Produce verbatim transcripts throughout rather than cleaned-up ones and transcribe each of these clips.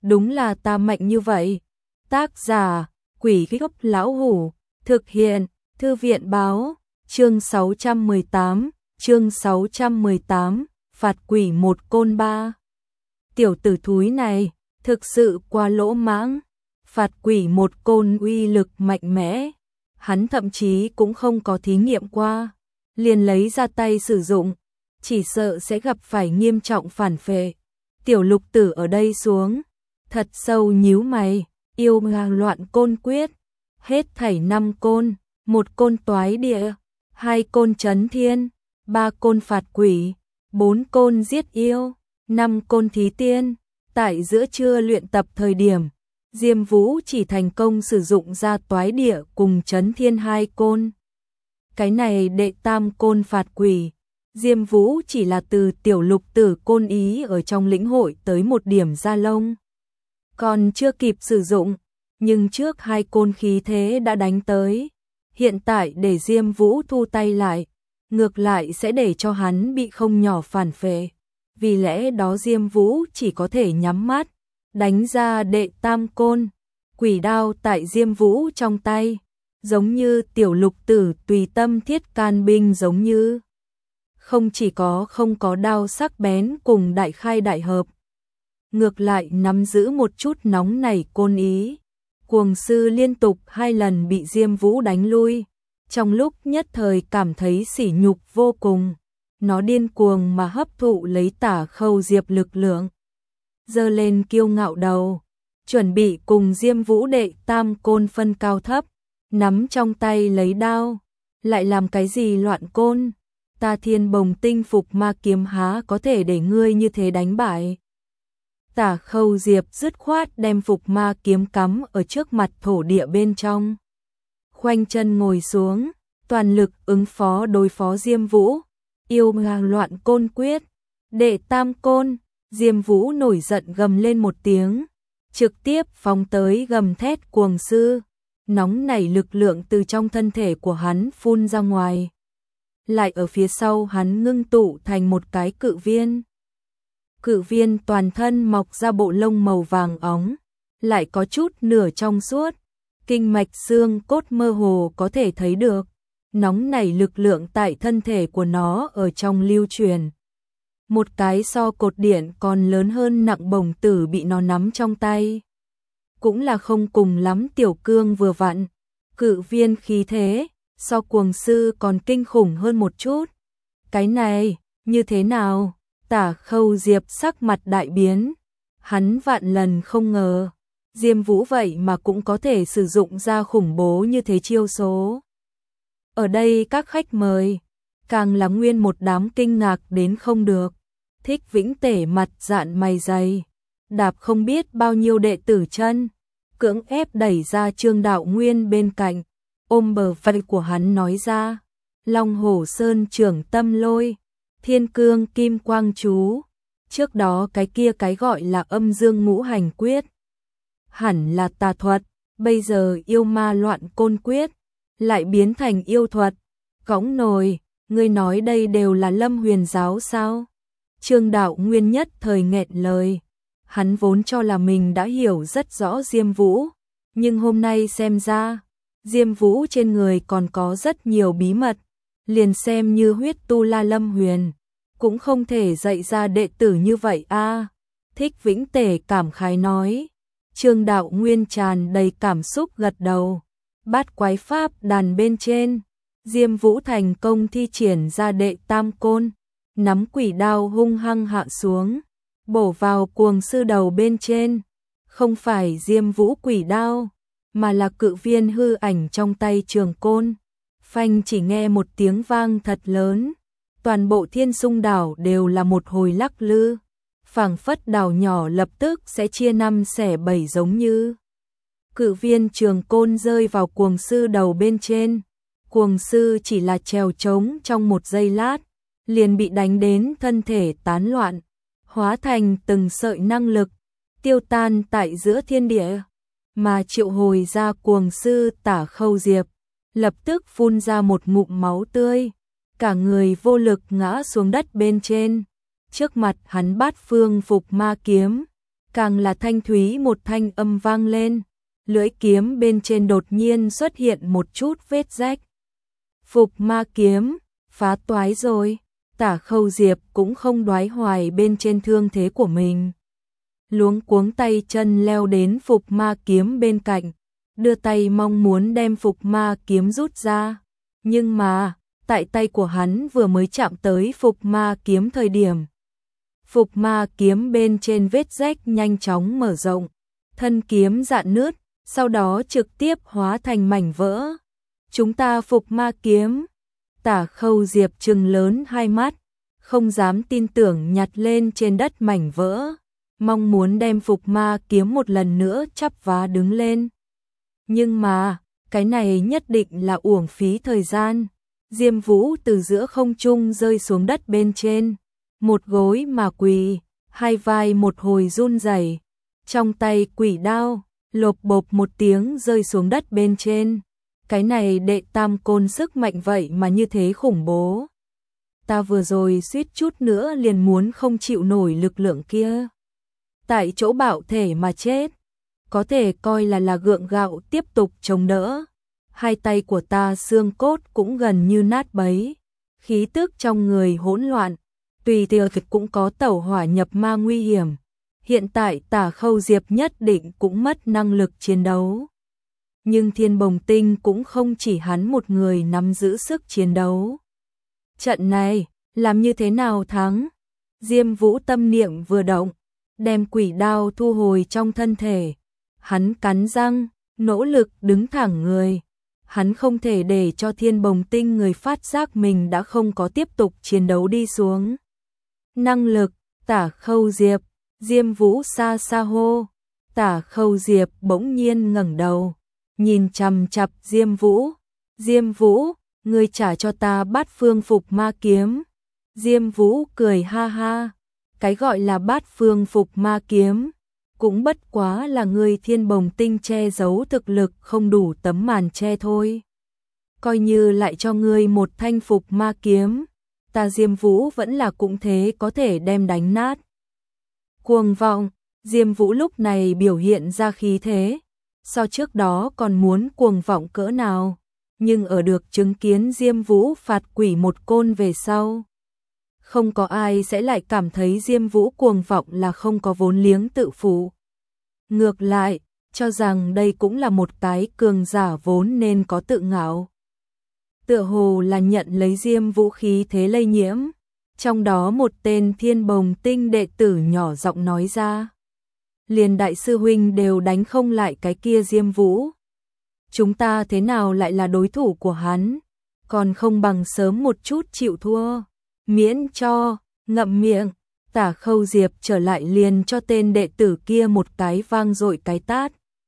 đúng là ta mạnh như vậy. Tác giả, Quỷ Gốc Lão Hủ, thực hiện, Thư viện báo, chương sáu trăm mười tám, chương sáu trăm mười tám, phạt quỷ một côn ba. Tiểu tử thúi này, thực sự quá lỗ mãng, phạt quỷ một côn uy lực mạnh mẽ, hắn thậm chí cũng không có thí nghiệm qua, liền lấy ra tay sử dụng, chỉ sợ sẽ gặp phải nghiêm trọng phản phệ. Tiểu Lục Tử ở đây xuống, thật sâu nhíu mày, yêu nga loạn côn quyết, hết thảy năm côn, một côn toái địa, hai côn chấn thiên, ba côn phạt quỷ, bốn côn giết yêu, năm côn thí tiên. Tại giữa trưa luyện tập thời điểm, Diêm Vũ chỉ thành công sử dụng ra toái địa cùng chấn thiên hai côn. Cái này đệ tam côn phạt quỷ, Diêm Vũ chỉ là từ Tiểu Lục Tử côn ý ở trong lĩnh hội tới một điểm da lông. Còn chưa kịp sử dụng, nhưng trước hai côn khí thế đã đánh tới. Hiện tại để Diêm Vũ thu tay lại, ngược lại sẽ để cho hắn bị không nhỏ phản phệ. Vì lẽ đó Diêm Vũ chỉ có thể nhắm mắt, đánh ra đệ tam côn. Quỷ đao tại Diêm Vũ trong tay, giống như Tiểu Lục Tử tùy tâm thiết can binh giống như. Không chỉ có không có đao sắc bén cùng đại khai đại hợp, ngược lại nắm giữ một chút nóng nảy côn ý. Cuồng sư liên tục hai lần bị Diêm Vũ đánh lui, trong lúc nhất thời cảm thấy sỉ nhục vô cùng. Nó điên cuồng mà hấp thụ lấy Tả Khâu Diệp lực lượng, giơ lên kiêu ngạo đầu, chuẩn bị cùng Diêm Vũ đệ tam côn phân cao thấp, nắm trong tay lấy đao, lại làm cái gì loạn côn, ta Thiên Bồng Tinh Phục Ma kiếm há có thể để ngươi như thế đánh bại. Tả Khâu Diệp dứt khoát đem Phục Ma kiếm cắm ở trước mặt thổ địa bên trong, khoanh chân ngồi xuống, toàn lực ứng phó đối phó Diêm Vũ. Yêu nga loạn côn quyết, đệ tam côn. Diêm Vũ nổi giận gầm lên một tiếng, trực tiếp phóng tới gầm thét cuồng sư, nóng nảy lực lượng từ trong thân thể của hắn phun ra ngoài, lại ở phía sau hắn ngưng tụ thành một cái cự viên. Cự viên toàn thân mọc ra bộ lông màu vàng óng, lại có chút nửa trong suốt, kinh mạch xương cốt mơ hồ có thể thấy được. Nóng nảy lực lượng tại thân thể của nó ở trong lưu truyền. Một cái so cột điện còn lớn hơn nặng bổng tử bị nó nắm trong tay. Cũng là không cùng lắm tiểu cương vừa vặn. Cự viên khí thế, so cuồng sư còn kinh khủng hơn một chút. Cái này, như thế nào? Tả Khâu Diệp sắc mặt đại biến. Hắn vạn lần không ngờ, Diêm Vũ vậy mà cũng có thể sử dụng ra khủng bố như thế chiêu số. Ở đây các khách mời, càng là nguyên một đám kinh ngạc đến không được. Thích Vĩnh Tể mặt dạn mày dày, đạp không biết bao nhiêu đệ tử chân, cưỡng ép đẩy ra Trương Đạo Nguyên bên cạnh, ôm bờ vai của hắn nói ra, Long Hổ Sơn trưởng tâm lôi, Thiên Cương Kim Quang chú, trước đó cái kia cái gọi là âm dương ngũ hành quyết, hẳn là tà thuật, bây giờ yêu ma loạn côn quyết, lại biến thành yêu thuật. Cõng nồi, ngươi nói đây đều là Lâm Huyền giáo sao? Trương Đạo Nguyên nhất thời nghẹn lời, hắn vốn cho là mình đã hiểu rất rõ Diêm Vũ, nhưng hôm nay xem ra, Diêm Vũ trên người còn có rất nhiều bí mật, liền xem như huyết tu la Lâm Huyền, cũng không thể dạy ra đệ tử như vậy a. À, Thích Vĩnh Tể cảm khái nói. Trương Đạo Nguyên tràn đầy cảm xúc gật đầu. Bát quái pháp đàn bên trên, Diêm Vũ thành công thi triển ra đệ tam côn, nắm quỷ đao hung hăng hạ xuống, bổ vào cuồng sư đầu bên trên. Không phải Diêm Vũ quỷ đao, mà là cự viên hư ảnh trong tay trường côn. Phanh, chỉ nghe một tiếng vang thật lớn, toàn bộ Thiên Sung đảo đều là một hồi lắc lư, phảng phất đảo nhỏ lập tức sẽ chia năm xẻ bảy giống như. Cự viên trường côn rơi vào cuồng sư đầu bên trên, cuồng sư chỉ là trèo trống trong một giây lát, liền bị đánh đến thân thể tán loạn, hóa thành từng sợi năng lực, tiêu tan tại giữa thiên địa, mà triệu hồi ra cuồng sư Tả Khâu Diệp, lập tức phun ra một ngụm máu tươi, cả người vô lực ngã xuống đất bên trên, trước mặt hắn Bát Phương Phục Ma kiếm, càng là thanh thúy một thanh âm vang lên, lưỡi kiếm bên trên đột nhiên xuất hiện một chút vết rách. Phục ma kiếm, phá toái rồi. Tả Khâu Diệp cũng không đoái hoài bên trên thương thế của mình. Luống cuống tay chân leo đến phục ma kiếm bên cạnh, đưa tay mong muốn đem phục ma kiếm rút ra. Nhưng mà, tại tay của hắn vừa mới chạm tới phục ma kiếm thời điểm. Phục ma kiếm bên trên vết rách nhanh chóng mở rộng, thân kiếm rạn nứt, sau đó trực tiếp hóa thành mảnh vỡ. Chúng ta phục ma kiếm. Tả Khâu Diệp trừng lớn hai mắt, không dám tin tưởng nhặt lên trên đất mảnh vỡ, mong muốn đem phục ma kiếm một lần nữa chắp vá đứng lên. Nhưng mà, cái này nhất định là uổng phí thời gian. Diêm Vũ từ giữa không trung rơi xuống đất bên trên, một gối mà quỳ, hai vai một hồi run rẩy, trong tay quỷ đao, lộp bộp một tiếng rơi xuống đất bên trên. Cái này đệ tam côn sức mạnh vậy mà như thế khủng bố. Ta vừa rồi suýt chút nữa liền muốn không chịu nổi lực lượng kia. Tại chỗ bạo thể mà chết. Có thể coi là là gượng gạo tiếp tục chống đỡ. Hai tay của ta xương cốt cũng gần như nát bấy. Khí tức trong người hỗn loạn. Tùy tiệc cũng có tẩu hỏa nhập ma nguy hiểm. Hiện tại Tả Khâu Diệp nhất định cũng mất năng lực chiến đấu. Nhưng Thiên Bồng Tinh cũng không chỉ hắn một người nắm giữ sức chiến đấu. Trận này, làm như thế nào thắng? Diêm Vũ tâm niệm vừa động, đem quỷ đao thu hồi trong thân thể. Hắn cắn răng, nỗ lực đứng thẳng người. Hắn không thể để cho Thiên Bồng Tinh người phát giác mình đã không có tiếp tục chiến đấu đi xuống. Năng lực, Tả Khâu Diệp, Diêm Vũ xa xa hô. Tả Khâu Diệp bỗng nhiên ngẩng đầu, nhìn chằm chằm Diêm Vũ. Diêm Vũ, ngươi trả cho ta Bát Phương Phục Ma Kiếm. Diêm Vũ cười ha ha, cái gọi là Bát Phương Phục Ma Kiếm, cũng bất quá là ngươi Thiên Bồng Tinh che giấu thực lực không đủ tấm màn che thôi. Coi như lại cho ngươi một thanh Phục Ma Kiếm, ta Diêm Vũ vẫn là cũng thế có thể đem đánh nát. Cuồng vọng, Diêm Vũ lúc này biểu hiện ra khí thế, so trước đó còn muốn cuồng vọng cỡ nào, nhưng ở được chứng kiến Diêm Vũ phạt quỷ một côn về sau. Không có ai sẽ lại cảm thấy Diêm Vũ cuồng vọng là không có vốn liếng tự phụ. Ngược lại, cho rằng đây cũng là một cái cường giả vốn nên có tự ngạo. Tựa hồ là nhận lấy Diêm Vũ khí thế lây nhiễm. Trong đó một tên Thiên Bồng Tinh đệ tử nhỏ giọng nói ra. Liền đại sư huynh đều đánh không lại cái kia Diêm Vũ. Chúng ta thế nào lại là đối thủ của hắn, còn không bằng sớm một chút chịu thua. Miễn cho, ngậm miệng, Tả Khâu Diệp trở lại liền cho tên đệ tử kia một cái vang dội cái tát.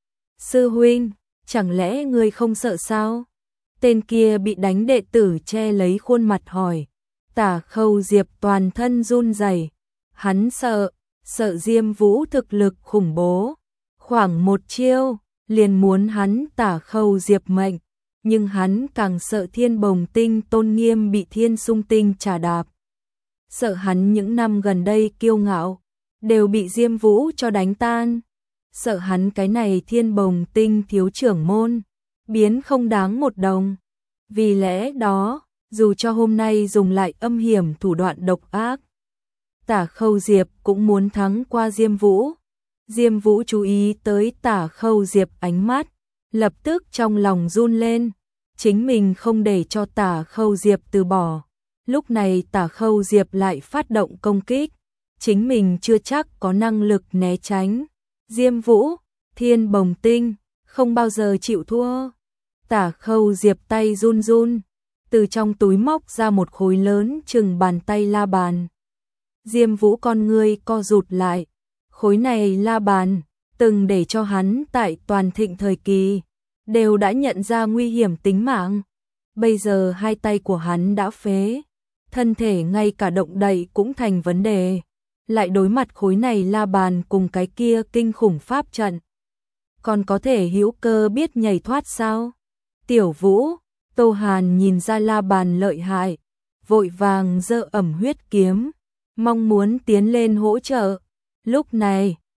Sư huynh, chẳng lẽ ngươi không sợ sao? Tên kia bị đánh đệ tử che lấy khuôn mặt hỏi. Tả Khâu Diệp toàn thân run rẩy, hắn sợ, sợ Diêm Vũ thực lực khủng bố, khoảng một chiêu, liền muốn hắn Tả Khâu Diệp mệnh, nhưng hắn càng sợ Thiên Bồng Tinh tôn nghiêm bị Thiên Sung Tinh trà đạp. Sợ hắn những năm gần đây kiêu ngạo, đều bị Diêm Vũ cho đánh tan, sợ hắn cái này Thiên Bồng Tinh thiếu trưởng môn, biến không đáng một đồng. Vì lẽ đó, dù cho hôm nay dùng lại âm hiểm thủ đoạn độc ác, Tả Khâu Diệp cũng muốn thắng qua Diêm Vũ. Diêm Vũ chú ý tới Tả Khâu Diệp ánh mắt, lập tức trong lòng run lên, chính mình không để cho Tả Khâu Diệp từ bỏ. Lúc này Tả Khâu Diệp lại phát động công kích, chính mình chưa chắc có năng lực né tránh. Diêm Vũ, Thiên Bồng Tinh, không bao giờ chịu thua. Tả Khâu Diệp tay run run, từ trong túi móc ra một khối lớn chừng bàn tay la bàn. Diêm Vũ con ngươi co rụt lại, khối này la bàn, từng để cho hắn tại toàn thịnh thời kỳ, đều đã nhận ra nguy hiểm tính mạng. Bây giờ hai tay của hắn đã phế, thân thể ngay cả động đậy cũng thành vấn đề. Lại đối mặt khối này la bàn cùng cái kia kinh khủng pháp trận, còn có thể hữu cơ biết nhảy thoát sao? Tiểu Vũ, Tô Hàn nhìn ra la bàn lợi hại, vội vàng giơ ẩm huyết kiếm, mong muốn tiến lên hỗ trợ. Lúc này,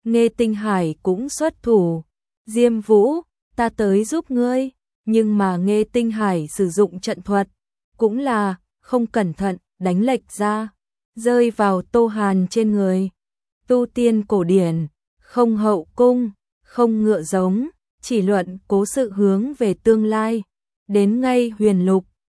Nghê Tinh Hải cũng xuất thủ. Diêm Vũ, ta tới giúp ngươi, nhưng mà Nghê Tinh Hải sử dụng trận thuật, cũng là không cẩn thận đánh lệch ra, rơi vào Tô Hàn trên người. Tu tiên cổ điển, không hậu cung, không ngựa giống, chỉ luận cố sự hướng về tương lai, đến ngay huyền lục,